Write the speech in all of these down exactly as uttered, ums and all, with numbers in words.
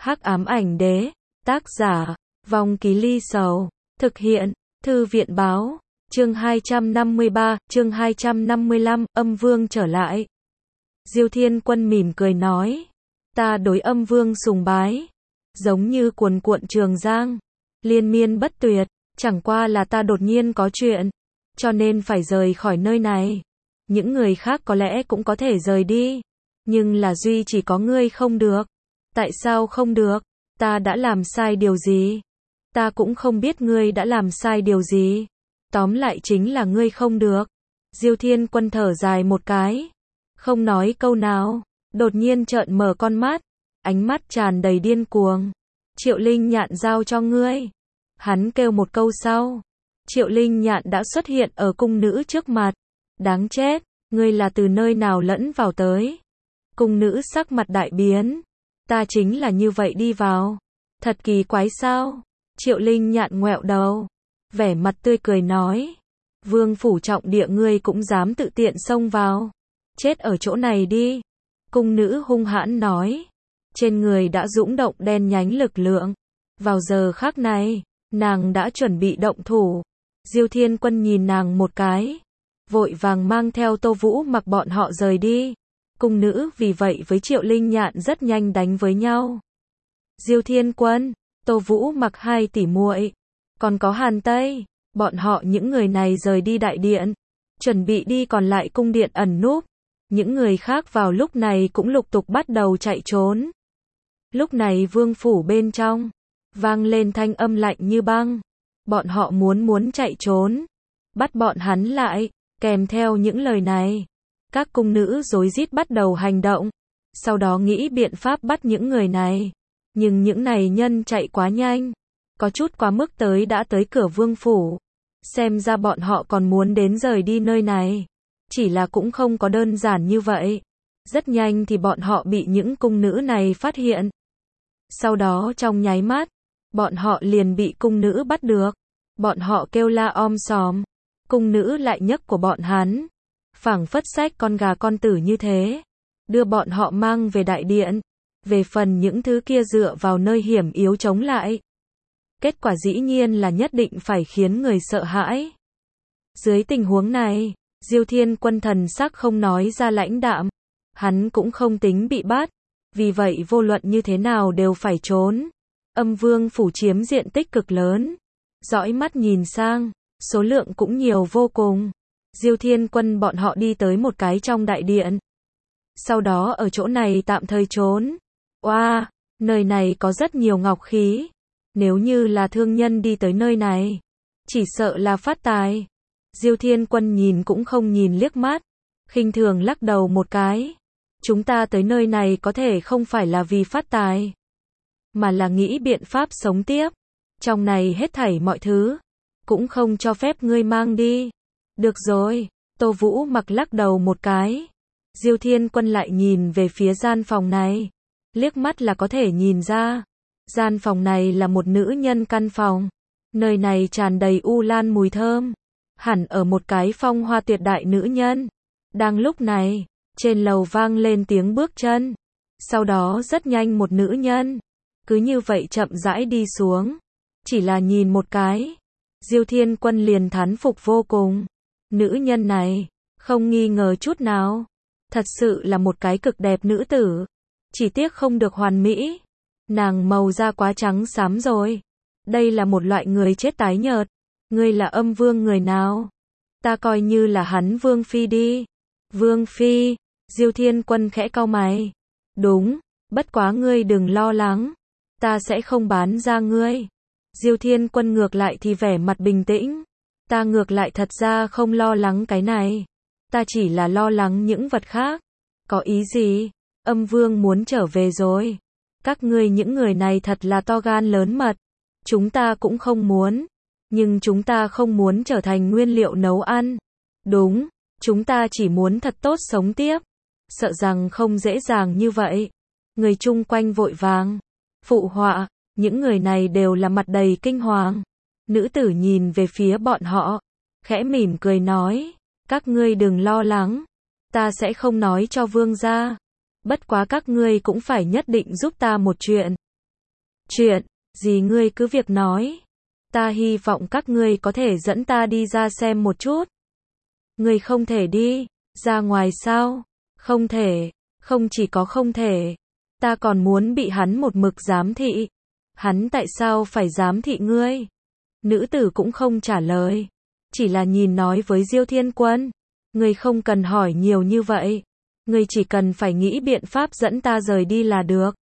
Hắc ám ảnh đế, tác giả, Vong Ký Ly Sầu, thực hiện, Thư viện báo, chương hai trăm năm mươi ba, chương hai trăm năm mươi lăm, âm vương trở lại. Diêu Thiên Quân mỉm cười nói, ta đối âm vương sùng bái, giống như cuồn cuộn trường giang, liên miên bất tuyệt, chẳng qua là ta đột nhiên có chuyện, cho nên phải rời khỏi nơi này. Những người khác có lẽ cũng có thể rời đi, nhưng là duy chỉ có ngươi không được. Tại sao không được? Ta đã làm sai điều gì? Ta cũng không biết ngươi đã làm sai điều gì. Tóm lại chính là ngươi không được. Diêu Thiên Quân thở dài một cái, không nói câu nào, đột nhiên trợn mở con mắt, ánh mắt tràn đầy điên cuồng. Triệu Linh Nhạn giao cho ngươi. Hắn kêu một câu sau, Triệu Linh Nhạn đã xuất hiện ở cung nữ trước mặt. Đáng chết, ngươi là từ nơi nào lẫn vào tới? Cung nữ sắc mặt đại biến. Ta chính là như vậy đi vào. Thật kỳ quái sao? Triệu Linh Nhạn ngoẹo đầu, vẻ mặt tươi cười nói, vương phủ trọng địa ngươi cũng dám tự tiện xông vào. Chết ở chỗ này đi. Cung nữ hung hãn nói, trên người đã dũng động đen nhánh lực lượng. Vào giờ khắc này, nàng đã chuẩn bị động thủ. Diêu Thiên Quân nhìn nàng một cái, vội vàng mang theo Tô Vũ Mặc bọn họ rời đi. Cung nữ vì vậy với Triệu Linh Nhạn rất nhanh đánh với nhau. Diêu Thiên Quân, Tô Vũ Mặc hai tỷ muội, còn có Hàn Tây, bọn họ những người này rời đi đại điện, chuẩn bị đi còn lại cung điện ẩn núp. Những người khác vào lúc này cũng lục tục bắt đầu chạy trốn. Lúc này vương phủ bên trong, vang lên thanh âm lạnh như băng. Bọn họ muốn muốn chạy trốn, bắt bọn hắn lại, kèm theo những lời này. Các cung nữ rối rít bắt đầu hành động, sau đó nghĩ biện pháp bắt những người này. Nhưng những này nhân chạy quá nhanh, có chút quá mức tới đã tới cửa vương phủ. Xem ra bọn họ còn muốn đến rời đi nơi này. Chỉ là cũng không có đơn giản như vậy. Rất nhanh thì bọn họ bị những cung nữ này phát hiện. Sau đó trong nháy mắt, bọn họ liền bị cung nữ bắt được. Bọn họ kêu la om sòm. Cung nữ lại nhấc của bọn hắn, phảng phất xách con gà con tử như thế, đưa bọn họ mang về đại điện. Về phần những thứ kia dựa vào nơi hiểm yếu chống lại, kết quả dĩ nhiên là nhất định phải khiến người sợ hãi. Dưới tình huống này, Diêu Thiên Quân thần sắc không nói ra lãnh đạm. Hắn cũng không tính bị bắt, vì vậy vô luận như thế nào đều phải trốn. Âm vương phủ chiếm diện tích cực lớn, dõi mắt nhìn sang, số lượng cũng nhiều vô cùng. Diêu Thiên Quân bọn họ đi tới một cái trong đại điện. Sau đó ở chỗ này tạm thời trốn. Oa, wow, nơi này có rất nhiều ngọc khí. Nếu như là thương nhân đi tới nơi này, chỉ sợ là phát tài. Diêu Thiên Quân nhìn cũng không nhìn liếc mắt, khinh thường lắc đầu một cái. Chúng ta tới nơi này có thể không phải là vì phát tài, mà là nghĩ biện pháp sống tiếp. Trong này hết thảy mọi thứ, cũng không cho phép ngươi mang đi. Được rồi, Tô Vũ Mặc lắc đầu một cái. Diêu Thiên Quân lại nhìn về phía gian phòng này. Liếc mắt là có thể nhìn ra. Gian phòng này là một nữ nhân căn phòng. Nơi này tràn đầy u lan mùi thơm. Hẳn ở một cái phong hoa tuyệt đại nữ nhân. Đang lúc này, trên lầu vang lên tiếng bước chân. Sau đó rất nhanh một nữ nhân, cứ như vậy chậm rãi đi xuống. Chỉ là nhìn một cái, Diêu Thiên Quân liền thán phục vô cùng. Nữ nhân này, không nghi ngờ chút nào, thật sự là một cái cực đẹp nữ tử. Chỉ tiếc không được hoàn mỹ. Nàng màu da quá trắng xám rồi. Đây là một loại người chết tái nhợt. Ngươi là âm vương người nào? Ta coi như là hắn vương phi đi. Vương phi? Diêu Thiên Quân khẽ cau mày. Đúng, bất quá ngươi đừng lo lắng. Ta sẽ không bán ra ngươi. Diêu Thiên Quân ngược lại thì vẻ mặt bình tĩnh. Ta ngược lại thật ra không lo lắng cái này. Ta chỉ là lo lắng những vật khác. Có ý gì? Âm vương muốn trở về rồi. Các ngươi những người này thật là to gan lớn mật. Chúng ta cũng không muốn. Nhưng chúng ta không muốn trở thành nguyên liệu nấu ăn. Đúng, chúng ta chỉ muốn thật tốt sống tiếp. Sợ rằng không dễ dàng như vậy. Người chung quanh vội vàng phụ họa, những người này đều là mặt đầy kinh hoàng. Nữ tử nhìn về phía bọn họ, khẽ mỉm cười nói, các ngươi đừng lo lắng, ta sẽ không nói cho vương gia. Bất quá các ngươi cũng phải nhất định giúp ta một chuyện. Chuyện gì ngươi cứ việc nói. Ta hy vọng các ngươi có thể dẫn ta đi ra xem một chút. Ngươi không thể đi ra ngoài sao? Không thể, không chỉ có không thể. Ta còn muốn bị hắn một mực giám thị. Hắn tại sao phải giám thị ngươi? Nữ tử cũng không trả lời. Chỉ là nhìn nói với Diêu Thiên Quân. Ngươi không cần hỏi nhiều như vậy. Ngươi chỉ cần phải nghĩ biện pháp dẫn ta rời đi là được.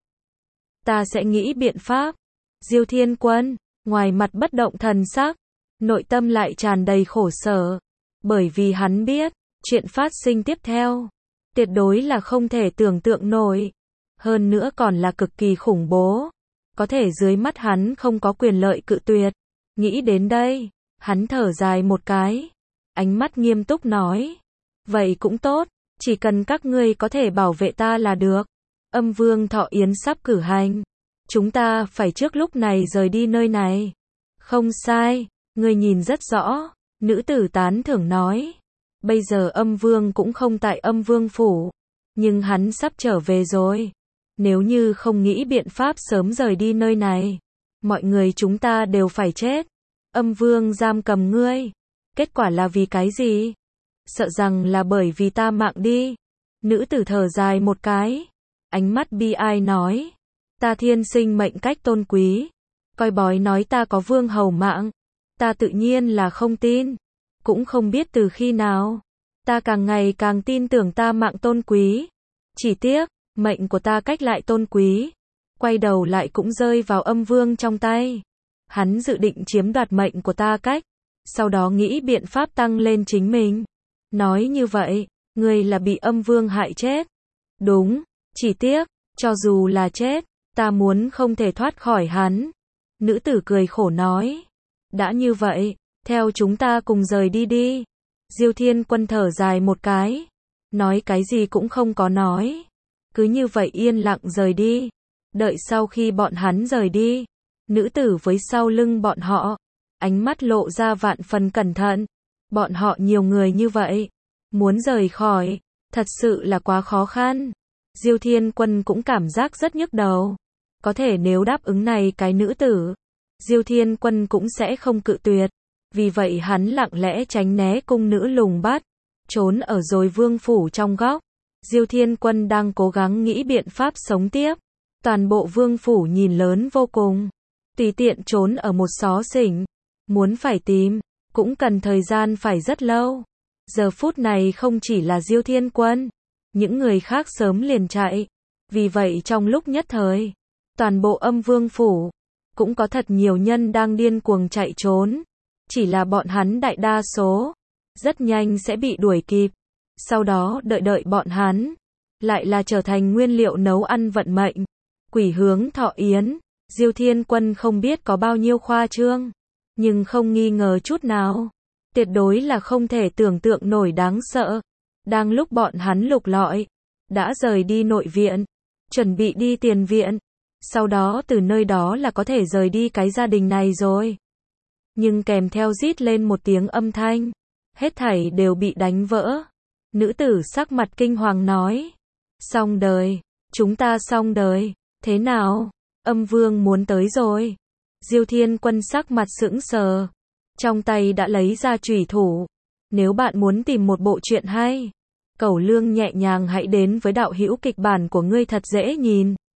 Ta sẽ nghĩ biện pháp. Diêu Thiên Quân, ngoài mặt bất động thần sắc, nội tâm lại tràn đầy khổ sở. Bởi vì hắn biết, chuyện phát sinh tiếp theo, tuyệt đối là không thể tưởng tượng nổi. Hơn nữa còn là cực kỳ khủng bố. Có thể dưới mắt hắn không có quyền lợi cự tuyệt. Nghĩ đến đây, hắn thở dài một cái. Ánh mắt nghiêm túc nói. Vậy cũng tốt, chỉ cần các ngươi có thể bảo vệ ta là được. Âm Vương Thọ Yến sắp cử hành. Chúng ta phải trước lúc này rời đi nơi này. Không sai, ngươi nhìn rất rõ. Nữ tử tán thưởng nói. Bây giờ Âm Vương cũng không tại Âm Vương phủ. Nhưng hắn sắp trở về rồi. Nếu như không nghĩ biện pháp sớm rời đi nơi này, mọi người chúng ta đều phải chết. Âm Vương giam cầm ngươi. Kết quả là vì cái gì? Sợ rằng là bởi vì ta mạng đi. Nữ tử thở dài một cái. Ánh mắt bi ai nói. Ta thiên sinh mệnh cách tôn quý. Coi bói nói ta có vương hầu mạng. Ta tự nhiên là không tin. Cũng không biết từ khi nào. Ta càng ngày càng tin tưởng ta mạng tôn quý. Chỉ tiếc, mệnh của ta cách lại tôn quý. Quay đầu lại cũng rơi vào Âm Vương trong tay. Hắn dự định chiếm đoạt mệnh của ta cách. Sau đó nghĩ biện pháp tăng lên chính mình. Nói như vậy, ngươi là bị Âm Vương hại chết. Đúng, chỉ tiếc, cho dù là chết, ta muốn không thể thoát khỏi hắn. Nữ tử cười khổ nói. Đã như vậy, theo chúng ta cùng rời đi đi. Diêu Thiên Quân thở dài một cái. Nói cái gì cũng không có nói. Cứ như vậy yên lặng rời đi. Đợi sau khi bọn hắn rời đi. Nữ tử với sau lưng bọn họ. Ánh mắt lộ ra vạn phần cẩn thận. Bọn họ nhiều người như vậy. Muốn rời khỏi. Thật sự là quá khó khăn. Diêu Thiên Quân cũng cảm giác rất nhức đầu. Có thể nếu đáp ứng này cái nữ tử. Diêu Thiên Quân cũng sẽ không cự tuyệt. Vì vậy hắn lặng lẽ tránh né cung nữ lùng bắt. Trốn ở rồi vương phủ trong góc. Diêu Thiên Quân đang cố gắng nghĩ biện pháp sống tiếp. Toàn bộ vương phủ nhìn lớn vô cùng. Tùy tiện trốn ở một xó xỉnh. Muốn phải tìm, cũng cần thời gian phải rất lâu. Giờ phút này không chỉ là Diêu Thiên Quân. Những người khác sớm liền chạy. Vì vậy trong lúc nhất thời, toàn bộ Âm Vương phủ, cũng có thật nhiều nhân đang điên cuồng chạy trốn. Chỉ là bọn hắn đại đa số, rất nhanh sẽ bị đuổi kịp. Sau đó đợi đợi bọn hắn, lại là trở thành nguyên liệu nấu ăn vận mệnh. Quỷ hướng Thọ Yến, Diêu Thiên Quân không biết có bao nhiêu khoa trương, nhưng không nghi ngờ chút nào. Tuyệt đối là không thể tưởng tượng nổi đáng sợ. Đang lúc bọn hắn lục lọi, đã rời đi nội viện, chuẩn bị đi tiền viện. Sau đó từ nơi đó là có thể rời đi cái gia đình này rồi. Nhưng kèm theo rít lên một tiếng âm thanh. Hết thảy đều bị đánh vỡ. Nữ tử sắc mặt kinh hoàng nói. Xong đời. Chúng ta xong đời. Thế nào? Âm Vương muốn tới rồi. Diêu Thiên Quân sắc mặt sững sờ. Trong tay đã lấy ra chủy thủ. Nếu bạn muốn tìm một bộ truyện hay, Cẩu Lương nhẹ nhàng hãy đến với đạo hữu kịch bản của ngươi thật dễ nhìn.